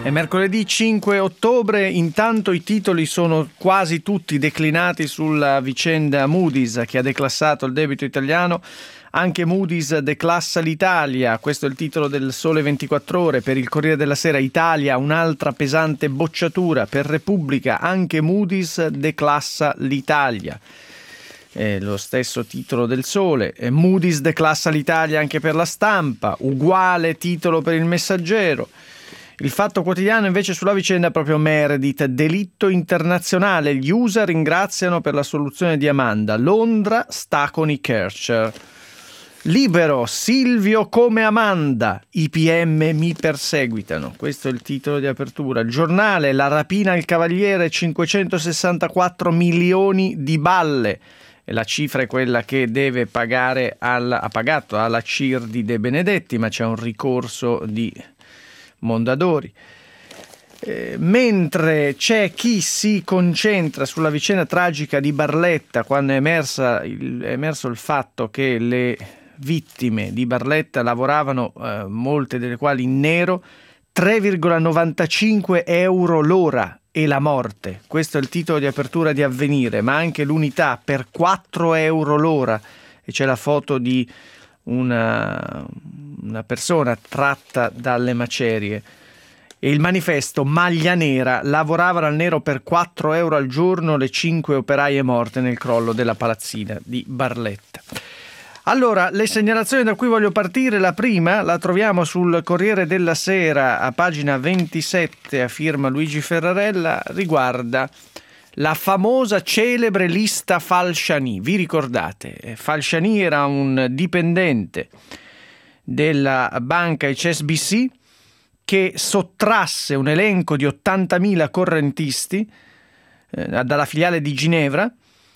È mercoledì 5 ottobre, intanto i titoli sono quasi tutti declinati sulla vicenda Moody's che ha declassato il debito italiano. Anche Moody's declassa l'Italia, questo è il titolo del Sole 24 Ore. Per il Corriere della Sera, Italia, un'altra pesante bocciatura. Per Repubblica, anche Moody's declassa l'Italia. Lo stesso titolo del Sole. Moody's declassa l'Italia anche per La Stampa, uguale titolo per il Messaggero. Il Fatto Quotidiano invece sulla vicenda proprio Meredith, delitto internazionale, gli USA ringraziano per la soluzione di Amanda, Londra sta con i Kercher. Libero, Silvio come Amanda, i PM mi perseguitano, questo è il titolo di apertura. Il Giornale, la rapina al Cavaliere, 564 milioni di balle. E la cifra è quella che deve pagare ha pagato alla CIR di De Benedetti, ma c'è un ricorso di Mondadori. Mentre c'è chi si concentra sulla vicenda tragica di Barletta, quando è emerso il fatto che le vittime di Barletta lavoravano, molte delle quali in nero, 3,95 euro l'ora e la morte. Questo è il titolo di apertura di Avvenire, ma anche l'Unità per 4 euro l'ora, e c'è la foto di una persona tratta dalle macerie. E il Manifesto, maglia nera, lavoravano al nero per 4 euro al giorno le 5 operaie morte nel crollo della palazzina di Barletta. Allora, le segnalazioni da cui voglio partire, la prima la troviamo sul Corriere della Sera a pagina 27 a firma Luigi Ferrarella, riguarda la famosa celebre lista Falciani. Vi ricordate? Falciani era un dipendente della banca HSBC che sottrasse un elenco di 80.000 correntisti dalla filiale di Ginevra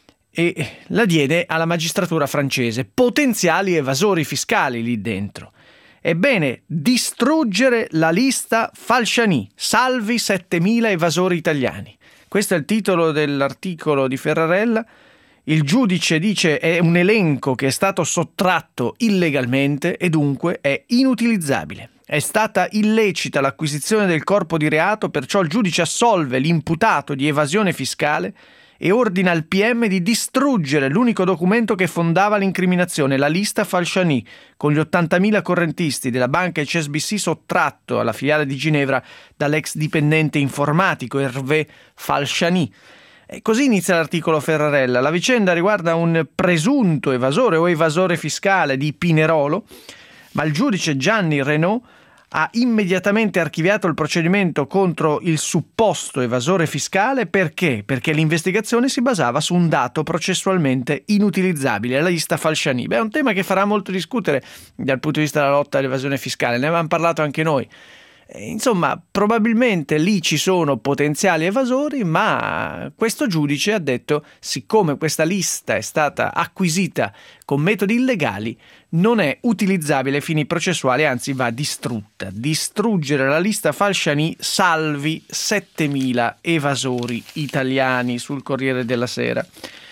e la diede alla magistratura francese, potenziali evasori fiscali lì dentro. Ebbene, distruggere la lista Falciani, salvi 7.000 evasori italiani. Questo è il titolo dell'articolo di Ferrarella. Il giudice dice è un elenco che è stato sottratto illegalmente e dunque è inutilizzabile. È stata illecita l'acquisizione del corpo di reato, perciò il giudice assolve l'imputato di evasione fiscale e ordina al PM di distruggere l'unico documento che fondava l'incriminazione, la lista Falciani, con gli 80.000 correntisti della banca HSBC sottratto alla filiale di Ginevra dall'ex dipendente informatico Hervé Falciani. E così inizia l'articolo Ferrarella. La vicenda riguarda un presunto evasore o evasore fiscale di Pinerolo, ma il giudice Gianni Renaud ha immediatamente archiviato il procedimento contro il supposto evasore fiscale. Perché? Perché l'investigazione si basava su un dato processualmente inutilizzabile, la lista Falciani. È un tema che farà molto discutere dal punto di vista della lotta all'evasione fiscale, ne avevamo parlato anche noi. Insomma, probabilmente lì ci sono potenziali evasori, ma questo giudice ha detto, siccome questa lista è stata acquisita con metodi illegali, non è utilizzabile ai fini processuali, anzi va distrutta. Distruggere la lista Falciani, salvi 7.000 evasori italiani, sul Corriere della Sera.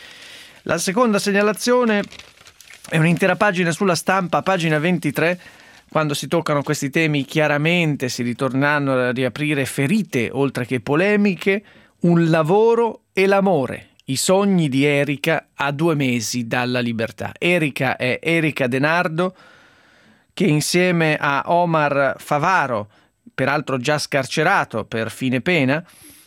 La seconda segnalazione è un'intera pagina sulla Stampa, pagina 23. Quando si toccano questi temi chiaramente si ritornano a riaprire ferite oltre che polemiche, un lavoro e l'amore, i sogni di Erika a 2 mesi dalla libertà. Erika è Erika De Nardo, che insieme a Omar Favaro, peraltro già scarcerato per fine pena,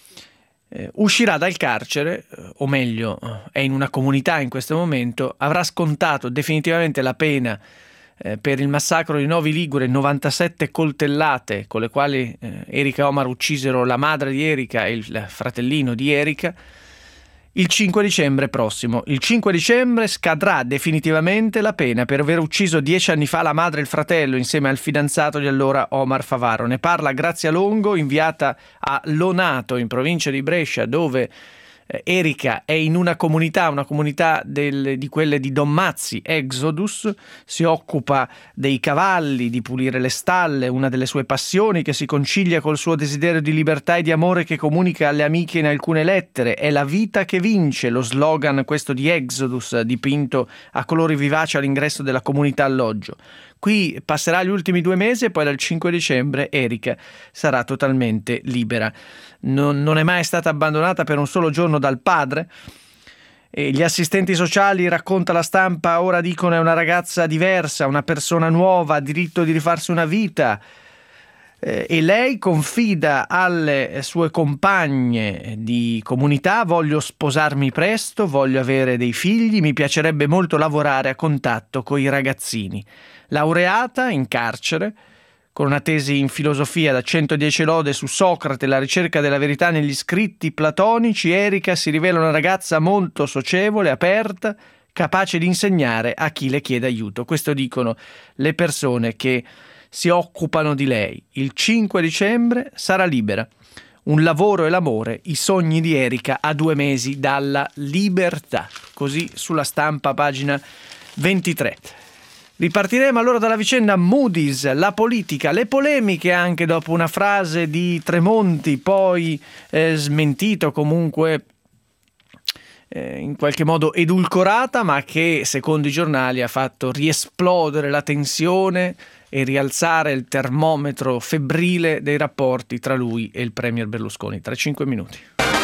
uscirà dal carcere, o meglio è in una comunità in questo momento, avrà scontato definitivamente la pena per il massacro di Novi Ligure, 97 coltellate con le quali Erika e Omar uccisero la madre di Erika e il fratellino di Erika, il 5 dicembre prossimo. Il 5 dicembre scadrà definitivamente la pena per aver ucciso 10 anni fa la madre e il fratello insieme al fidanzato di allora Omar Favaro. Ne parla Grazia Longo, inviata a Lonato in provincia di Brescia, dove Erika è in una comunità di quelle di Don Mazzi, Exodus, si occupa dei cavalli, di pulire le stalle, una delle sue passioni che si concilia col suo desiderio di libertà e di amore che comunica alle amiche in alcune lettere. È la vita che vince, lo slogan questo di Exodus, dipinto a colori vivaci all'ingresso della comunità alloggio. Qui passerà gli ultimi 2 mesi e poi dal 5 dicembre Erika sarà totalmente libera. Non è mai stata abbandonata per un solo giorno dal padre. E gli assistenti sociali, racconta la stampa, ora dicono è una ragazza diversa, una persona nuova, ha diritto di rifarsi una vita. E lei confida alle sue compagne di comunità: voglio sposarmi presto, voglio avere dei figli, mi piacerebbe molto lavorare a contatto con i ragazzini. Laureata in carcere, con una tesi in filosofia da 110 lode su Socrate, la ricerca della verità negli scritti platonici, Erika si rivela una ragazza molto socievole, aperta, capace di insegnare a chi le chiede aiuto. Questo dicono le persone che si occupano di lei. Il 5 dicembre sarà libera. Un lavoro e l'amore, i sogni di Erika a 2 mesi dalla libertà. Così sulla stampa, pagina 23. Ripartiremo allora dalla vicenda Moody's, la politica, le polemiche anche dopo una frase di Tremonti, poi smentito, comunque in qualche modo edulcorata, ma che secondo i giornali ha fatto riesplodere la tensione e rialzare il termometro febbrile dei rapporti tra lui e il premier Berlusconi. Tra 5 minuti.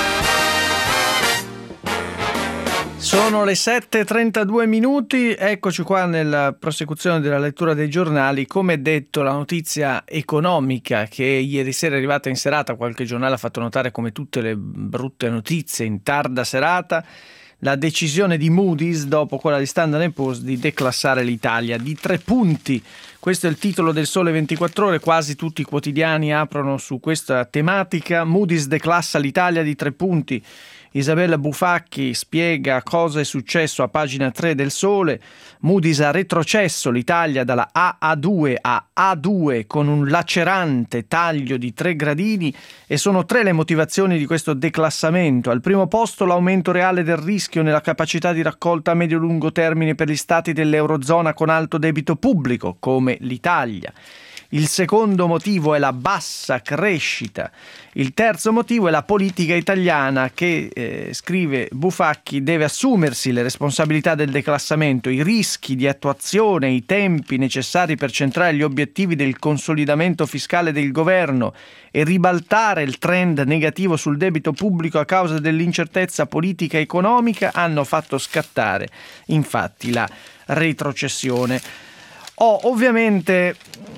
Sono le 7:32 minuti, eccoci qua nella prosecuzione della lettura dei giornali. Come detto, la notizia economica che ieri sera è arrivata in serata, qualche giornale ha fatto notare come tutte le brutte notizie in tarda serata, la decisione di Moody's dopo quella di Standard & Poor's di declassare l'Italia di 3 punti. Questo è il titolo del Sole 24 Ore, quasi tutti i quotidiani aprono su questa tematica. Moody's declassa l'Italia di 3 punti. Isabella Bufacchi spiega cosa è successo a pagina 3 del Sole. Moody's ha retrocesso l'Italia dalla AA2 a A2 con un lacerante taglio di 3 gradini e sono 3 le motivazioni di questo declassamento. Al primo posto l'aumento reale del rischio nella capacità di raccolta a medio-lungo termine per gli stati dell'Eurozona con alto debito pubblico, come l'Italia. Il secondo motivo è la bassa crescita. Il terzo motivo è la politica italiana che, scrive Bufacchi, deve assumersi le responsabilità del declassamento, i rischi di attuazione, i tempi necessari per centrare gli obiettivi del consolidamento fiscale del governo e ribaltare il trend negativo sul debito pubblico a causa dell'incertezza politica e economica hanno fatto scattare infatti la retrocessione. Ovviamente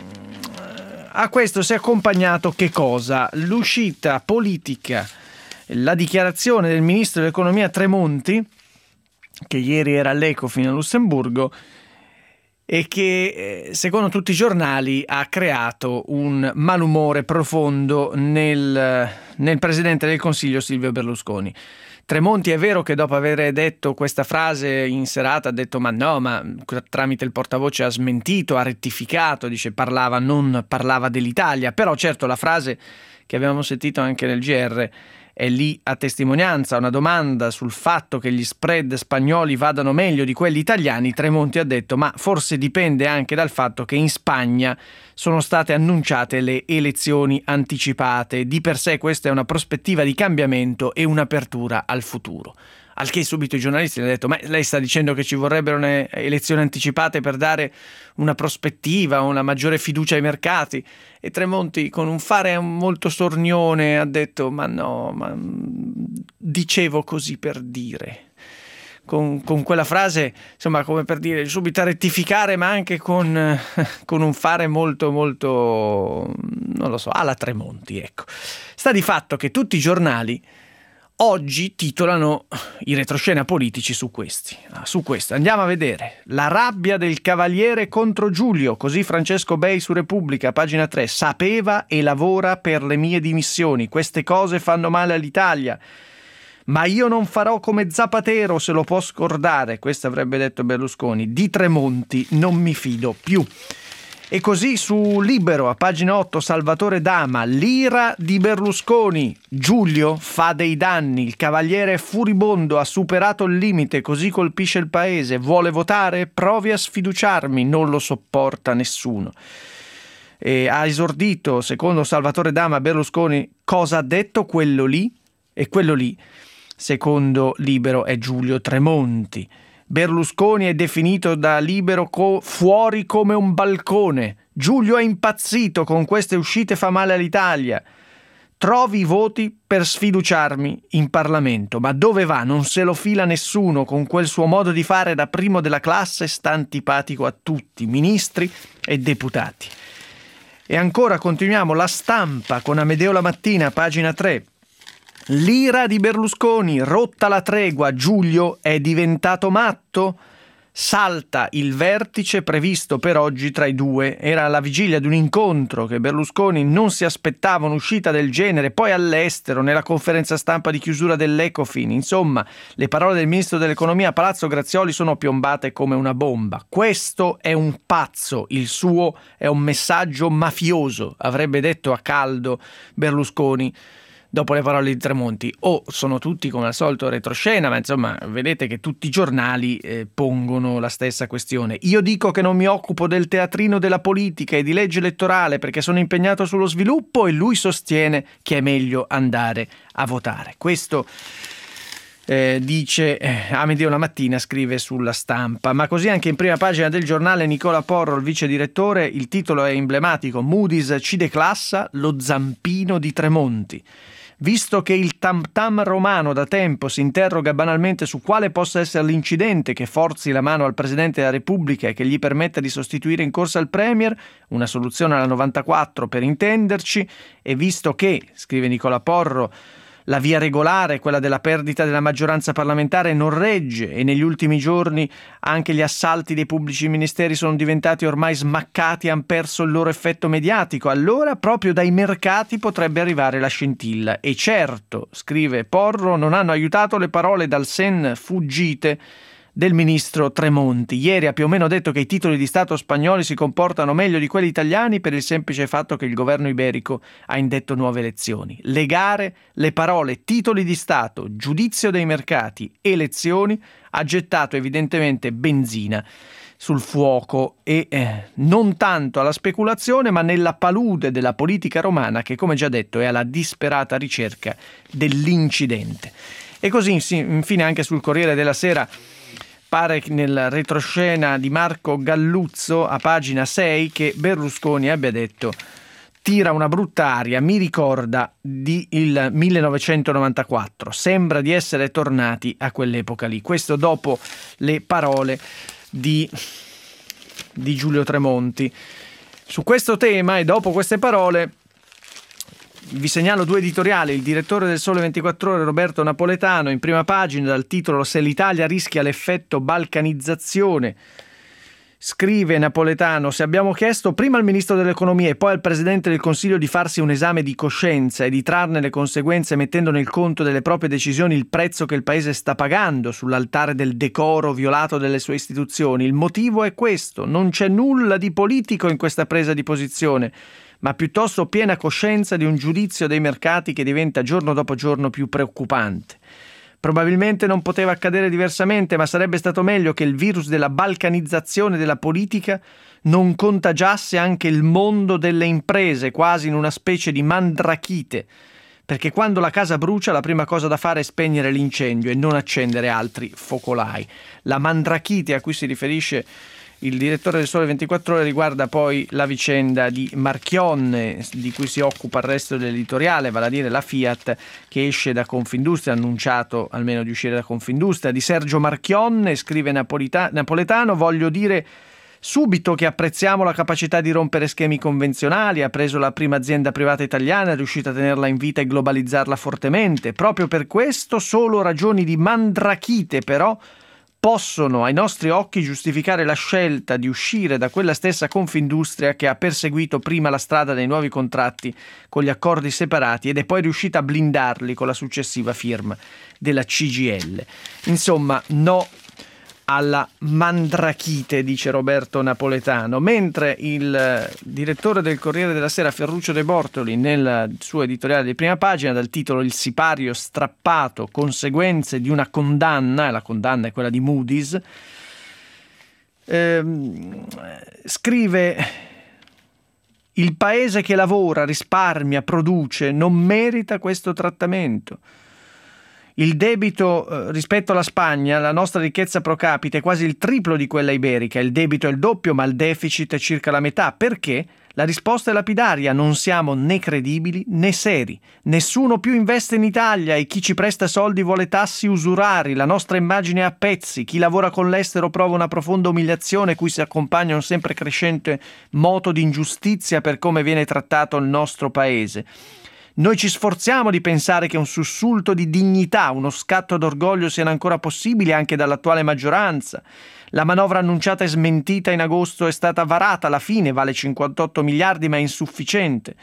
a questo si è accompagnato che cosa? L'uscita politica, la dichiarazione del ministro dell'economia Tremonti, che ieri era all'Ecofin a Lussemburgo e che secondo tutti i giornali ha creato un malumore profondo nel Presidente del Consiglio Silvio Berlusconi. Tremonti è vero che dopo aver detto questa frase in serata ha detto ma tramite il portavoce ha smentito, ha rettificato, dice non parlava dell'Italia, però certo la frase che abbiamo sentito anche nel GR è lì a testimonianza. Una domanda sul fatto che gli spread spagnoli vadano meglio di quelli italiani, Tremonti ha detto ma forse dipende anche dal fatto che in Spagna sono state annunciate le elezioni anticipate. Di per sé questa è una prospettiva di cambiamento e un'apertura al futuro. Al che subito i giornalisti hanno detto ma lei sta dicendo che ci vorrebbero le elezioni anticipate per dare una prospettiva, una maggiore fiducia ai mercati? E Tremonti con un fare molto sornione ha detto ma dicevo così per dire. Con quella frase, insomma, come per dire subito a rettificare, ma anche con un fare molto molto, non lo so, alla Tremonti, ecco. Sta di fatto che tutti i giornali oggi titolano i retroscena politici su questo. Andiamo a vedere. La rabbia del Cavaliere contro Giulio, così Francesco Bei su Repubblica, pagina 3. Sapeva e lavora per le mie dimissioni. Queste cose fanno male all'Italia. Ma io non farò come Zapatero, se lo può scordare. Questo avrebbe detto Berlusconi. Di Tremonti non mi fido più. E così su Libero, a pagina 8, Salvatore Dama, l'ira di Berlusconi. Giulio fa dei danni, il Cavaliere è furibondo, ha superato il limite, così colpisce il paese. Vuole votare? Provi a sfiduciarmi, non lo sopporta nessuno. E ha esordito, secondo Salvatore Dama, Berlusconi, cosa ha detto quello lì? E quello lì, secondo Libero, è Giulio Tremonti. Berlusconi è definito da Libero fuori come un balcone. Giulio è impazzito, con queste uscite fa male all'Italia. Trovi i voti per sfiduciarmi in Parlamento, ma dove va? Non se lo fila nessuno, con quel suo modo di fare da primo della classe sta antipatico a tutti, ministri e deputati. E ancora continuiamo, La Stampa con Amedeo La Mattina, pagina 3. L'ira di Berlusconi, rotta la tregua, Giulio è diventato matto? Salta il vertice previsto per oggi tra i due. Era alla vigilia di un incontro che Berlusconi non si aspettava un'uscita del genere, poi all'estero, nella conferenza stampa di chiusura dell'Ecofin. Insomma, le parole del ministro dell'economia a Palazzo Grazioli sono piombate come una bomba. Questo è un pazzo, il suo è un messaggio mafioso, avrebbe detto a caldo Berlusconi dopo le parole di Tremonti. Sono tutti come al solito retroscena, ma insomma vedete che tutti i giornali pongono la stessa questione. Io dico che non mi occupo del teatrino della politica e di legge elettorale perché sono impegnato sullo sviluppo, e lui sostiene che è meglio andare a votare. Questo dice Amedeo La Mattina, scrive sulla Stampa. Ma così anche in prima pagina del giornale Nicola Porro, il vice direttore, il titolo è emblematico: Moody's ci declassa, lo zampino di Tremonti. Visto che il tam-tam romano da tempo si interroga banalmente su quale possa essere l'incidente che forzi la mano al Presidente della Repubblica e che gli permetta di sostituire in corsa il Premier, una soluzione alla 94 per intenderci, e visto che, scrive Nicola Porro, la via regolare, quella della perdita della maggioranza parlamentare, non regge e negli ultimi giorni anche gli assalti dei pubblici ministeri sono diventati ormai smaccati e hanno perso il loro effetto mediatico, allora proprio dai mercati potrebbe arrivare la scintilla. E certo, scrive Porro, non hanno aiutato le parole dal sen fuggite del ministro Tremonti. Ieri ha più o meno detto che i titoli di Stato spagnoli si comportano meglio di quelli italiani per il semplice fatto che il governo iberico ha indetto nuove elezioni. Legare le parole titoli di Stato, giudizio dei mercati, elezioni ha gettato evidentemente benzina sul fuoco e non tanto alla speculazione ma nella palude della politica romana che, come già detto, è alla disperata ricerca dell'incidente. E così infine anche sul Corriere della Sera pare nel retroscena di Marco Galluzzo a pagina 6 che Berlusconi abbia detto: tira una brutta aria, mi ricorda il 1994, sembra di essere tornati a quell'epoca lì. Questo dopo le parole di Giulio Tremonti. Su questo tema e dopo queste parole vi segnalo due editoriali. Il direttore del Sole 24 Ore, Roberto Napoletano, in prima pagina dal titolo "Se l'Italia rischia l'effetto balcanizzazione". Scrive Napoletano: se abbiamo chiesto prima al Ministro dell'Economia e poi al Presidente del Consiglio di farsi un esame di coscienza e di trarne le conseguenze mettendo nel conto delle proprie decisioni il prezzo che il Paese sta pagando sull'altare del decoro violato dalle sue istituzioni, il motivo è questo: non c'è nulla di politico in questa presa di posizione, ma piuttosto piena coscienza di un giudizio dei mercati che diventa giorno dopo giorno più preoccupante. Probabilmente non poteva accadere diversamente, ma sarebbe stato meglio che il virus della balcanizzazione della politica non contagiasse anche il mondo delle imprese, quasi in una specie di mandrachite, perché quando la casa brucia la prima cosa da fare è spegnere l'incendio e non accendere altri focolai. La mandrachite a cui si riferisce il direttore del Sole 24 Ore riguarda poi la vicenda di Marchionne, di cui si occupa il resto dell'editoriale, vale a dire la Fiat che esce da Confindustria, ha annunciato almeno di uscire da Confindustria. Di Sergio Marchionne, scrive Napoletano, voglio dire subito che apprezziamo la capacità di rompere schemi convenzionali, ha preso la prima azienda privata italiana, è riuscita a tenerla in vita e globalizzarla fortemente. Proprio per questo solo ragioni di mandrachite però possono ai nostri occhi giustificare la scelta di uscire da quella stessa Confindustria che ha perseguito prima la strada dei nuovi contratti con gli accordi separati ed è poi riuscita a blindarli con la successiva firma della CGIL. Insomma, no alla mandrachite, dice Roberto Napoletano, mentre il direttore del Corriere della Sera Ferruccio De Bortoli nel suo editoriale di prima pagina dal titolo "Il sipario strappato, conseguenze di una condanna", e la condanna è quella di Moody's, scrive: il paese che lavora, risparmia, produce non merita questo trattamento. Il debito rispetto alla Spagna, la nostra ricchezza pro capite è quasi il triplo di quella iberica, il debito è il doppio ma il deficit è circa la metà. Perché? La risposta è lapidaria: non siamo né credibili né seri. Nessuno più investe in Italia e chi ci presta soldi vuole tassi usurari, la nostra immagine è a pezzi, chi lavora con l'estero prova una profonda umiliazione cui si accompagna un sempre crescente moto di ingiustizia per come viene trattato il nostro paese. Noi ci sforziamo di pensare che un sussulto di dignità, uno scatto d'orgoglio siano ancora possibili anche dall'attuale maggioranza. La manovra annunciata e smentita in agosto è stata varata, alla fine vale 58 miliardi ma è insufficiente.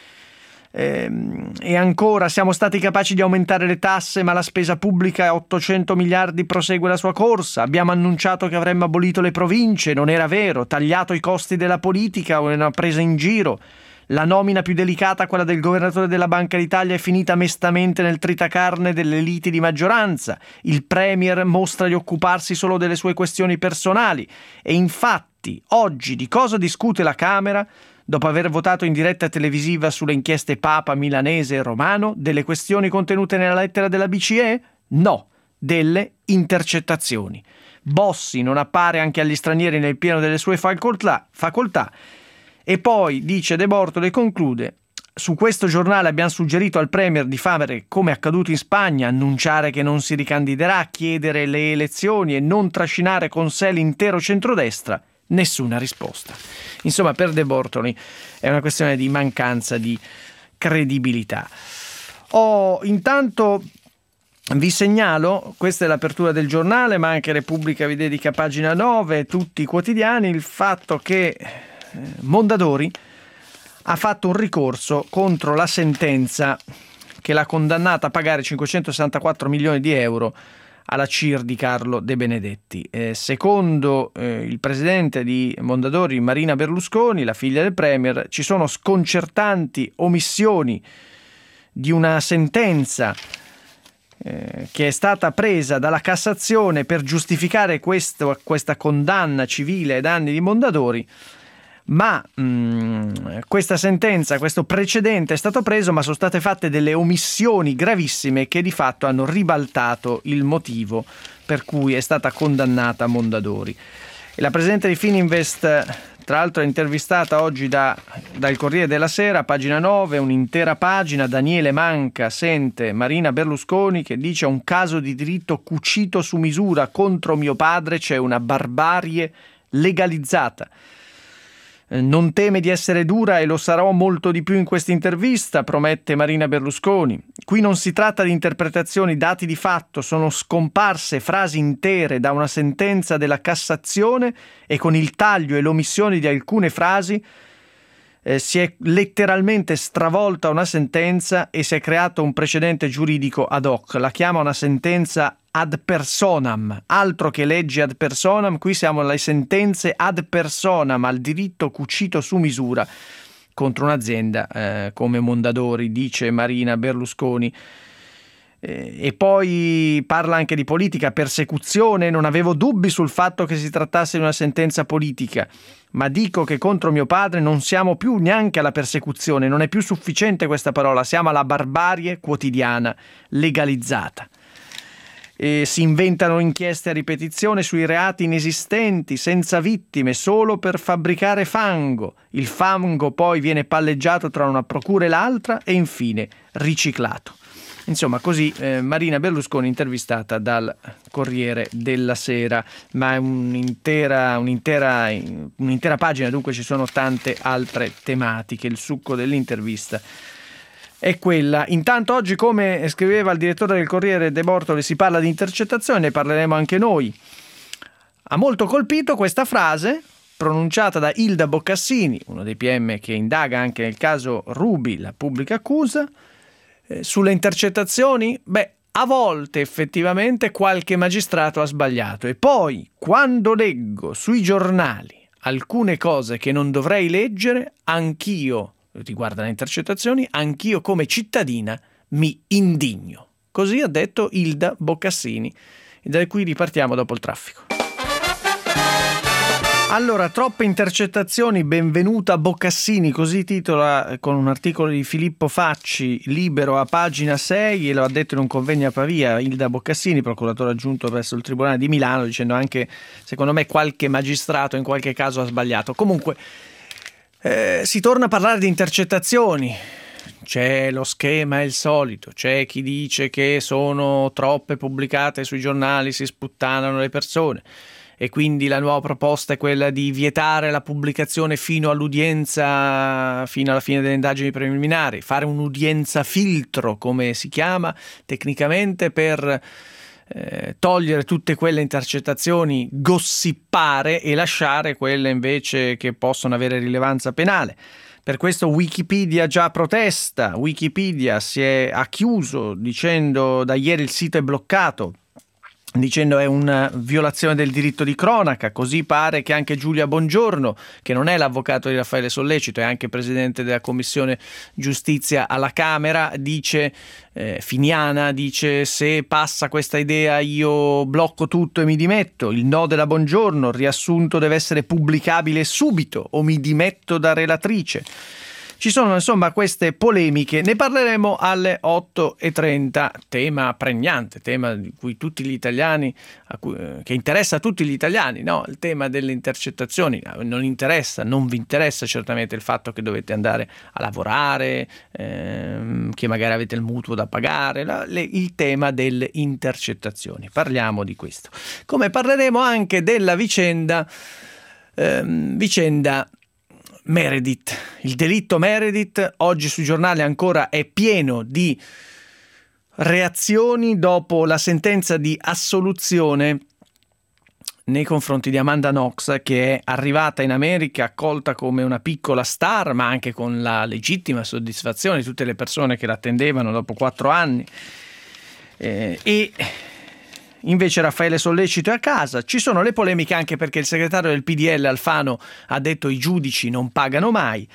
E ancora, siamo stati capaci di aumentare le tasse ma la spesa pubblica a 800 miliardi prosegue la sua corsa. Abbiamo annunciato che avremmo abolito le province, non era vero, tagliato i costi della politica o una presa in giro. La nomina più delicata, quella del governatore della Banca d'Italia, è finita mestamente nel tritacarne delle liti di maggioranza. Il premier mostra di occuparsi solo delle sue questioni personali. E infatti, oggi di cosa discute la Camera? Dopo aver votato in diretta televisiva sulle inchieste Papa, Milanese e Romano, delle questioni contenute nella lettera della BCE? No, delle intercettazioni. Bossi non appare anche agli stranieri nel pieno delle sue facoltà. E poi, dice De Bortoli e conclude: su questo giornale abbiamo suggerito al Premier di fare come accaduto in Spagna, annunciare che non si ricandiderà, chiedere le elezioni e non trascinare con sé l'intero centrodestra. Nessuna risposta. Insomma, per De Bortoli è una questione di mancanza di credibilità. Intanto vi segnalo, questa è l'apertura del giornale, ma anche Repubblica vi dedica pagina 9, tutti i quotidiani, il fatto che Mondadori ha fatto un ricorso contro la sentenza che l'ha condannata a pagare 564 milioni di euro alla CIR di Carlo De Benedetti. Secondo il presidente di Mondadori, Marina Berlusconi, la figlia del Premier, ci sono sconcertanti omissioni di una sentenza che è stata presa dalla Cassazione per giustificare questa condanna civile ai danni di Mondadori. Ma questa sentenza, questo precedente è stato preso, ma sono state fatte delle omissioni gravissime che di fatto hanno ribaltato il motivo per cui è stata condannata Mondadori. E la presidente di Fininvest, tra l'altro, è intervistata oggi dal Corriere della Sera, pagina 9, un'intera pagina. Daniele Manca sente Marina Berlusconi che dice: un caso di diritto cucito su misura contro mio padre, c'è una barbarie legalizzata. Non teme di essere dura e lo sarò molto di più in questa intervista, promette Marina Berlusconi. Qui non si tratta di interpretazioni, dati di fatto, sono scomparse frasi intere da una sentenza della Cassazione e con il taglio e l'omissione di alcune frasi si è letteralmente stravolta una sentenza e si è creato un precedente giuridico ad hoc. La chiama una sentenza ad personam, altro che leggi ad personam, qui siamo alle sentenze ad personam, al diritto cucito su misura contro un'azienda come Mondadori, dice Marina Berlusconi. E poi parla anche di politica, persecuzione. Non avevo dubbi sul fatto che si trattasse di una sentenza politica, ma dico che contro mio padre non siamo più neanche alla persecuzione, non è più sufficiente questa parola, siamo alla barbarie quotidiana legalizzata. E si inventano inchieste a ripetizione sui reati inesistenti, senza vittime, solo per fabbricare fango. Il fango poi viene palleggiato tra una procura e l'altra e infine riciclato. Insomma, così Marina Berlusconi intervistata dal Corriere della Sera, ma è un'intera pagina, dunque ci sono tante altre tematiche. Il succo dell'intervista è quella. Intanto oggi, come scriveva il direttore del Corriere De Bortoli, si parla di intercettazioni, ne parleremo anche noi. Ha molto colpito questa frase pronunciata da Ilda Boccassini, uno dei PM che indaga anche nel caso Ruby, la pubblica accusa. Sulle intercettazioni, a volte effettivamente qualche magistrato ha sbagliato, e poi quando leggo sui giornali alcune cose che non dovrei leggere, anch'io, riguardo alle intercettazioni, anch'io come cittadina mi indigno. Così ha detto Ilda Boccassini, e da qui ripartiamo dopo il traffico. Allora, troppe intercettazioni, benvenuta Boccassini, così titola con un articolo di Filippo Facci, Libero, a pagina 6, e lo ha detto in un convegno a Pavia Ilda Boccassini, procuratore aggiunto presso il Tribunale di Milano, dicendo anche, secondo me, qualche magistrato in qualche caso ha sbagliato. Comunque, si torna a parlare di intercettazioni. C'è lo schema, è il solito, c'è chi dice che sono troppe pubblicate sui giornali, si sputtanano le persone. E quindi la nuova proposta è quella di vietare la pubblicazione fino all'udienza, fino alla fine delle indagini preliminari, fare un'udienza filtro, come si chiama tecnicamente, per togliere tutte quelle intercettazioni gossipare e lasciare quelle invece che possono avere rilevanza penale. Per questo Wikipedia già protesta, Wikipedia ha chiuso dicendo da ieri il sito è bloccato, dicendo è una violazione del diritto di cronaca. Così pare che anche Giulia Bongiorno, che non è l'avvocato di Raffaele Sollecito, è anche presidente della Commissione Giustizia alla Camera, dice Finiana, dice se passa questa idea io blocco tutto e mi dimetto. Il no della Bongiorno, il riassunto deve essere pubblicabile subito o mi dimetto da relatrice. Ci sono insomma queste polemiche, ne parleremo alle 8:30, tema pregnante, tema di cui tutti gli italiani, che interessa a tutti gli italiani, no? Il tema delle intercettazioni. Non vi interessa certamente il fatto che dovete andare a lavorare, che magari avete il mutuo da pagare, il tema delle intercettazioni. Parliamo di questo. Come parleremo anche della vicenda Meredith. Il delitto Meredith oggi sui giornali ancora è pieno di reazioni dopo la sentenza di assoluzione nei confronti di Amanda Knox, che è arrivata in America accolta come una piccola star, ma anche con la legittima soddisfazione di tutte le persone che l'attendevano dopo 4 anni. E invece Raffaele Sollecito è a casa. Ci sono le polemiche anche perché il segretario del PDL Alfano ha detto i giudici non pagano mai.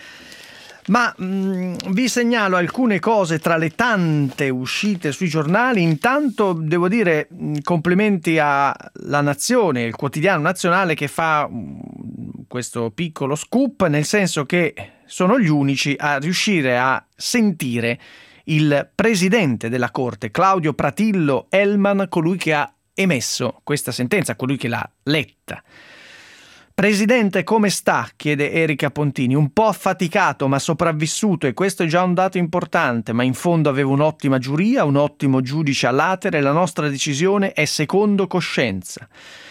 Ma vi segnalo alcune cose tra le tante uscite sui giornali. Intanto devo dire complimenti alla Nazione, il quotidiano nazionale, che fa questo piccolo scoop, nel senso che sono gli unici a riuscire a sentire il presidente della Corte, Claudio Pratillo Elman, colui che ha emesso questa sentenza, colui che l'ha letta. Presidente, come sta? Chiede Erika Pontini. Un po' affaticato ma sopravvissuto, e questo è già un dato importante, ma in fondo avevo un'ottima giuria, un ottimo giudice a latere, la nostra decisione è secondo coscienza.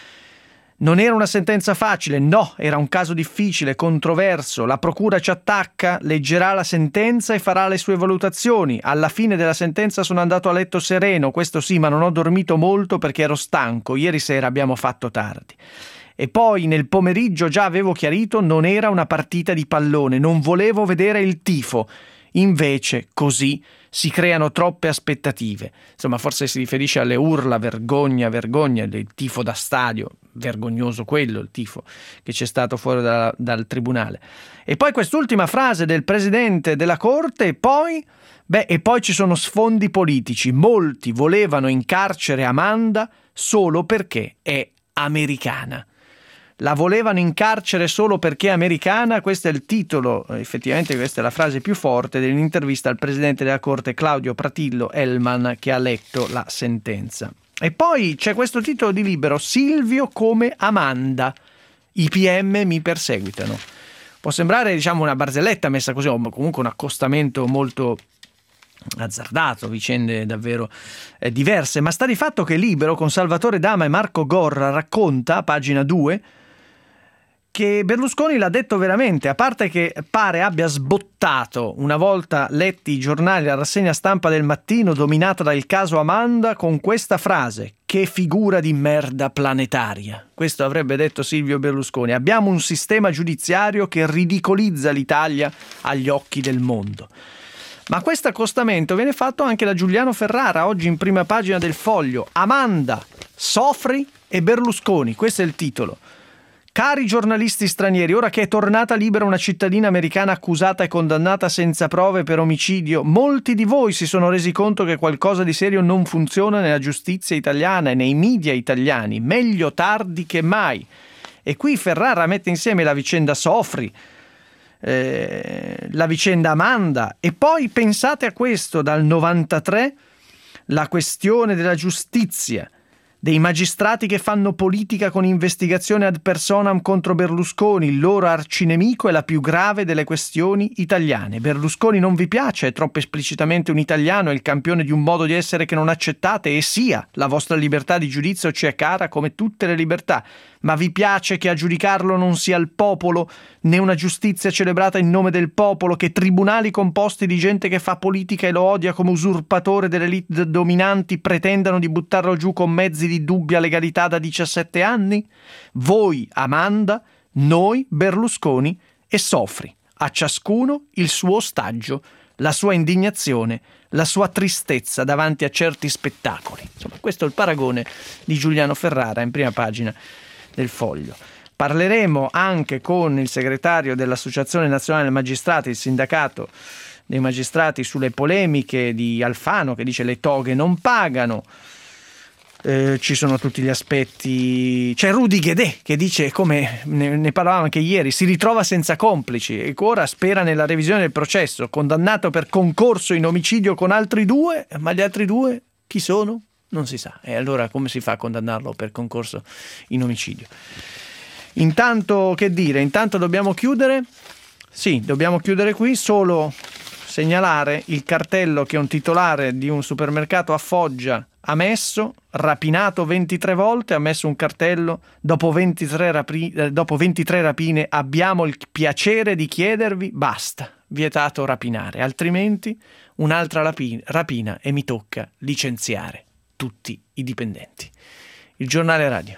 Non era una sentenza facile, no, era un caso difficile, controverso. La procura ci attacca, leggerà la sentenza e farà le sue valutazioni. Alla fine della sentenza sono andato a letto sereno, questo sì, ma non ho dormito molto perché ero stanco. Ieri sera abbiamo fatto tardi. E poi nel pomeriggio già avevo chiarito, non era una partita di pallone, non volevo vedere il tifo. Invece così si creano troppe aspettative. Insomma, forse si riferisce alle urla vergogna, vergogna del tifo da stadio, vergognoso quello, il tifo che c'è stato fuori dal tribunale. E poi quest'ultima frase del presidente della Corte, e poi ci sono sfondi politici. Molti volevano in carcere Amanda solo perché è americana. La volevano in carcere solo perché è americana, questo è il titolo, effettivamente questa è la frase più forte dell'intervista al presidente della Corte Claudio Pratillo Elman, che ha letto la sentenza. E poi c'è questo titolo di Libero, Silvio come Amanda, i PM mi perseguitano. Può sembrare una barzelletta messa così, o comunque un accostamento molto azzardato, vicende davvero diverse, ma sta di fatto che Libero con Salvatore Dama e Marco Gorra racconta, a pagina 2, che Berlusconi l'ha detto veramente, a parte che pare abbia sbottato una volta letti i giornali, la rassegna stampa del mattino dominata dal caso Amanda, con questa frase: che figura di merda planetaria. Questo avrebbe detto Silvio Berlusconi. Abbiamo un sistema giudiziario che ridicolizza l'Italia agli occhi del mondo. Ma questo accostamento viene fatto anche da Giuliano Ferrara, oggi in prima pagina del Foglio. Amanda, Sofri e Berlusconi, questo è il titolo. Cari giornalisti stranieri, ora che è tornata libera una cittadina americana accusata e condannata senza prove per omicidio, molti di voi si sono resi conto che qualcosa di serio non funziona nella giustizia italiana e nei media italiani. Meglio tardi che mai. E qui Ferrara mette insieme la vicenda Sofri, la vicenda Amanda, e poi pensate a questo, dal 93 la questione della giustizia, dei magistrati che fanno politica con investigazione ad personam contro Berlusconi, il loro arcinemico è la più grave delle questioni italiane. Berlusconi non vi piace, è troppo esplicitamente un italiano, è il campione di un modo di essere che non accettate, e sia, la vostra libertà di giudizio ci è cara come tutte le libertà, ma vi piace che a giudicarlo non sia il popolo, né una giustizia celebrata in nome del popolo, che tribunali composti di gente che fa politica e lo odia come usurpatore delle elite dominanti pretendano di buttarlo giù con mezzi di dubbia legalità da 17 anni? Voi Amanda, noi Berlusconi e Sofri, a ciascuno il suo ostaggio, la sua indignazione, la sua tristezza davanti a certi spettacoli. Insomma, questo è il paragone di Giuliano Ferrara in prima pagina del Foglio. Parleremo anche con il segretario dell'Associazione Nazionale dei Magistrati, il sindacato dei magistrati, sulle polemiche di Alfano che dice le toghe non pagano. Ci sono tutti gli aspetti. C'è Rudy Guedet che dice, come ne parlavamo anche ieri, si ritrova senza complici e ora spera nella revisione del processo, condannato per concorso in omicidio con altri 2, ma gli altri 2 chi sono? Non si sa. E allora come si fa a condannarlo per concorso in omicidio? Intanto, che dire? Intanto dobbiamo chiudere. Sì, dobbiamo chiudere qui. Solo segnalare il cartello che un titolare di un supermercato a Foggia ha messo, rapinato 23 volte, ha messo un cartello: dopo 23 rapine abbiamo il piacere di chiedervi basta, vietato rapinare, altrimenti un'altra rapina e mi tocca licenziare tutti i dipendenti. Il Giornale Radio.